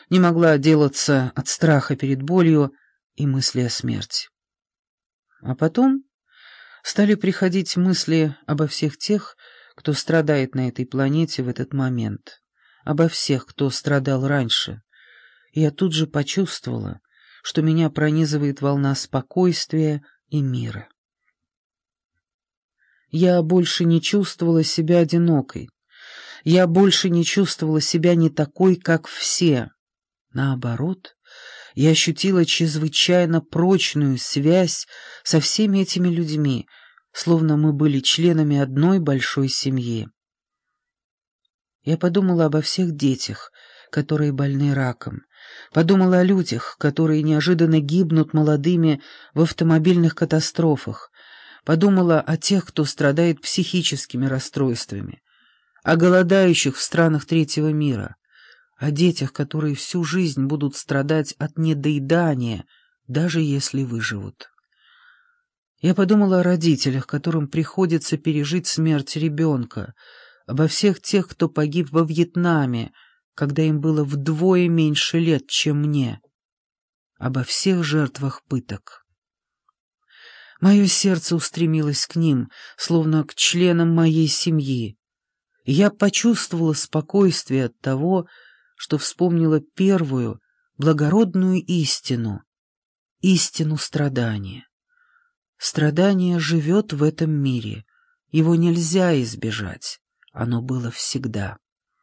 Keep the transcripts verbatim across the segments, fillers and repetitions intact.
не могла отделаться от страха перед болью и мысли о смерти. А потом стали приходить мысли обо всех тех, кто страдает на этой планете в этот момент, обо всех, кто страдал раньше. И я тут же почувствовала, что меня пронизывает волна спокойствия и мира. Я больше не чувствовала себя одинокой. Я больше не чувствовала себя не такой, как все. Наоборот, я ощутила чрезвычайно прочную связь со всеми этими людьми, словно мы были членами одной большой семьи. Я подумала обо всех детях, которые больны раком, подумала о людях, которые неожиданно гибнут молодыми в автомобильных катастрофах, подумала о тех, кто страдает психическими расстройствами, о голодающих в странах третьего мира, о детях, которые всю жизнь будут страдать от недоедания, даже если выживут. Я подумала о родителях, которым приходится пережить смерть ребенка, обо всех тех, кто погиб во Вьетнаме, когда им было вдвое меньше лет, чем мне, обо всех жертвах пыток. Мое сердце устремилось к ним, словно к членам моей семьи, и я почувствовала спокойствие от того, что вспомнила первую благородную истину, истину страдания. Страдание живет в этом мире, его нельзя избежать, оно было всегда.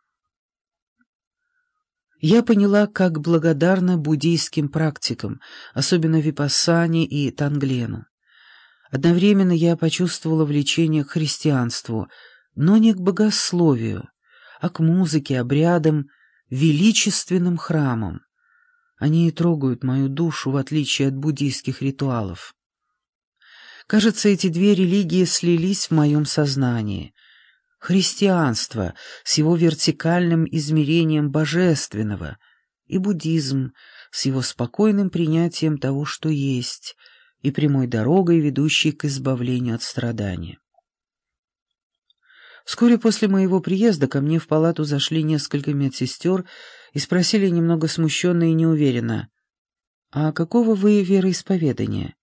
Я поняла, как благодарна буддийским практикам, особенно випассане и танглену. Одновременно я почувствовала влечение к христианству, но не к богословию, а к музыке, обрядам, величественным храмам. Они трогают мою душу, в отличие от буддийских ритуалов. Кажется, эти две религии слились в моем сознании. Христианство с его вертикальным измерением божественного, и буддизм с его спокойным принятием того, что есть, и прямой дорогой, ведущей к избавлению от страдания. Вскоре после моего приезда ко мне в палату зашли несколько медсестер и спросили немного смущенно и неуверенно: «А какого вы вероисповедания?»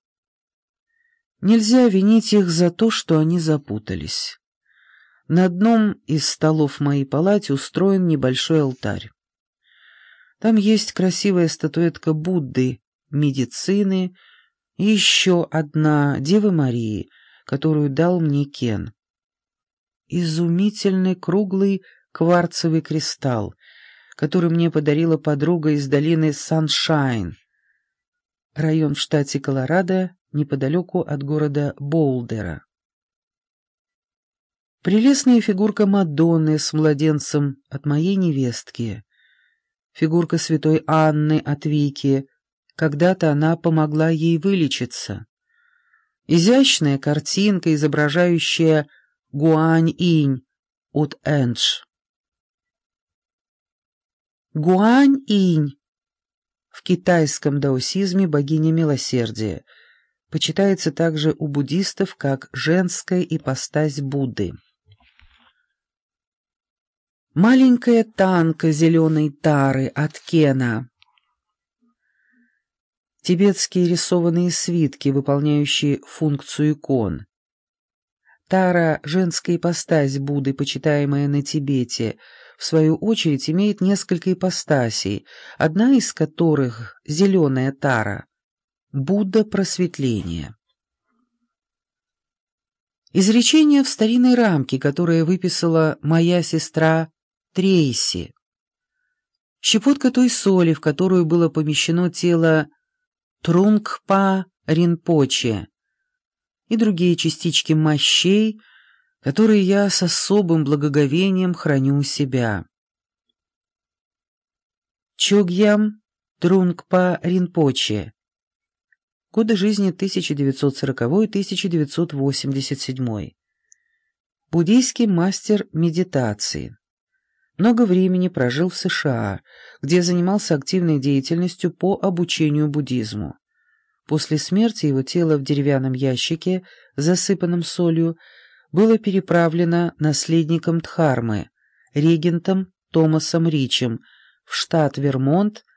Нельзя винить их за то, что они запутались. На одном из столов в моей палате устроен небольшой алтарь. Там есть красивая статуэтка Будды, медицины и еще одна Девы Марии, которую дал мне Кен. Изумительный круглый кварцевый кристалл, который мне подарила подруга из долины Саншайн, район в штате Колорадо, неподалеку от города Боулдера. Прелестная фигурка Мадонны с младенцем от моей невестки, фигурка святой Анны от Вики, когда-то она помогла ей вылечиться, изящная картинка, изображающая Гуань-инь от Эндж. Гуань-инь в китайском даосизме богиня милосердия, почитается также у буддистов как женская ипостась Будды. Маленькая танка зеленой тары от Кена. Тибетские рисованные свитки, выполняющие функцию икон. Тара, женская ипостась Будды, почитаемая на Тибете, в свою очередь имеет несколько ипостасей, одна из которых, зеленая тара, Будда просветления. Изречение в старинной рамке, которое выписала моя сестра Трейси. Щепотка той соли, в которую было помещено тело Трунгпа Ринпоче, и другие частички мощей, которые я с особым благоговением храню у себя. Чогьям Трунгпа Ринпоче. Годы жизни тысяча девятьсот сороковой — тысяча девятьсот восемьдесят седьмой. Буддийский мастер медитации. Много времени прожил в США, где занимался активной деятельностью по обучению буддизму. После смерти его тело в деревянном ящике, засыпанном солью, было переправлено наследником Дхармы, регентом Томасом Ричем, в штат Вермонт